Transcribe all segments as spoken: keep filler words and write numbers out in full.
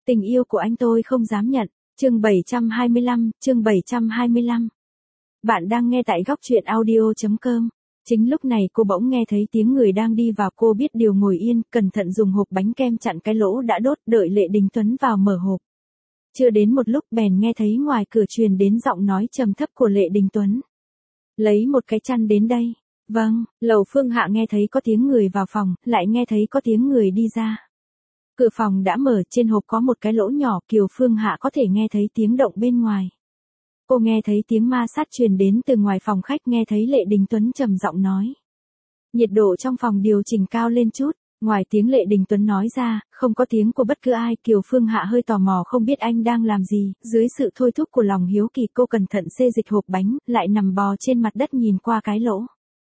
Tình yêu của anh tôi không dám nhận. Chương bảy trăm hai mươi lăm, chương bảy trăm hai mươi lăm. Bạn đang nghe tại góc truyện audio chấm com. Chính lúc này cô bỗng nghe thấy tiếng người đang đi vào, cô biết điều ngồi yên, cẩn thận dùng hộp bánh kem chặn cái lỗ đã đốt, đợi Lệ Đình Tuấn vào mở hộp. Chưa đến một lúc bèn nghe thấy ngoài cửa truyền đến giọng nói trầm thấp của Lệ Đình Tuấn. Lấy một cái chăn đến đây. Vâng, Lầu Phương Hạ nghe thấy có tiếng người vào phòng, lại nghe thấy có tiếng người đi ra. Cửa phòng đã mở, trên hộp có một cái lỗ nhỏ, Kiều Phương Hạ có thể nghe thấy tiếng động bên ngoài. Cô nghe thấy tiếng ma sát truyền đến từ ngoài phòng khách, nghe thấy Lệ Đình Tuấn trầm giọng nói. Nhiệt độ trong phòng điều chỉnh cao lên chút. Ngoài tiếng Lệ Đình Tuấn nói ra, không có tiếng của bất cứ ai. Kiều Phương Hạ hơi tò mò không biết anh đang làm gì, dưới sự thôi thúc của lòng hiếu kỳ cô cẩn thận xê dịch hộp bánh, lại nằm bò trên mặt đất nhìn qua cái lỗ.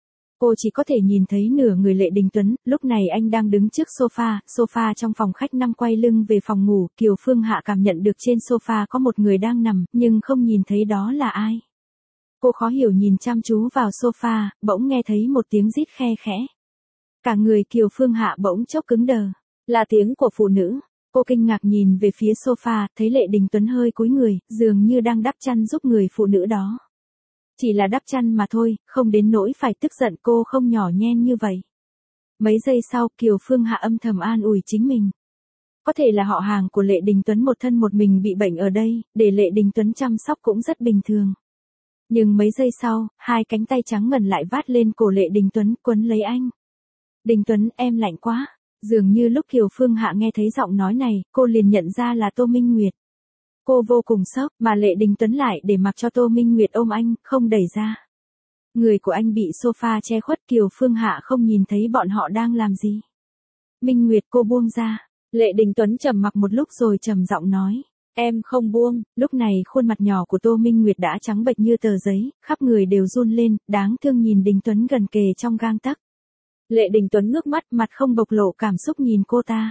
Cô chỉ có thể nhìn thấy nửa người Lệ Đình Tuấn, lúc này anh đang đứng trước sofa, sofa trong phòng khách năm quay lưng về phòng ngủ. Kiều Phương Hạ cảm nhận được trên sofa có một người đang nằm, nhưng không nhìn thấy đó là ai. Cô khó hiểu nhìn chăm chú vào sofa, bỗng nghe thấy một tiếng rít khe khẽ. Cả người Kiều Phương Hạ bỗng chốc cứng đờ, là tiếng của phụ nữ. Cô kinh ngạc nhìn về phía sofa, thấy Lệ Đình Tuấn hơi cúi người, dường như đang đắp chăn giúp người phụ nữ đó. Chỉ là đắp chăn mà thôi, không đến nỗi phải tức giận, cô không nhỏ nhen như vậy. Mấy giây sau, Kiều Phương Hạ âm thầm an ủi chính mình. Có thể là họ hàng của Lệ Đình Tuấn một thân một mình bị bệnh ở đây, để Lệ Đình Tuấn chăm sóc cũng rất bình thường. Nhưng mấy giây sau, hai cánh tay trắng ngần lại vát lên cổ Lệ Đình Tuấn, quấn lấy anh. Đình Tuấn, em lạnh quá. Dường như lúc Kiều Phương Hạ nghe thấy giọng nói này, cô liền nhận ra là Tô Minh Nguyệt. Cô vô cùng sốc, mà Lệ Đình Tuấn lại để mặc cho Tô Minh Nguyệt ôm anh, không đẩy ra. Người của anh bị sofa che khuất, Kiều Phương Hạ không nhìn thấy bọn họ đang làm gì. Minh Nguyệt, cô buông ra. Lệ Đình Tuấn trầm mặc một lúc rồi trầm giọng nói. Em không buông. Lúc này khuôn mặt nhỏ của Tô Minh Nguyệt đã trắng bệch như tờ giấy, khắp người đều run lên, đáng thương nhìn Đình Tuấn gần kề trong gang tấc. Lệ Đình Tuấn ngước mắt, mặt không bộc lộ cảm xúc nhìn cô ta.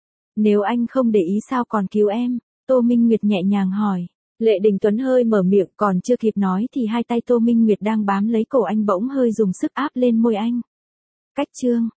Nếu anh không để ý sao còn cứu em? Tô Minh Nguyệt nhẹ nhàng hỏi. Lệ Đình Tuấn hơi mở miệng, còn chưa kịp nói thì hai tay Tô Minh Nguyệt đang bám lấy cổ anh bỗng hơi dùng sức áp lên môi anh. Cách chương.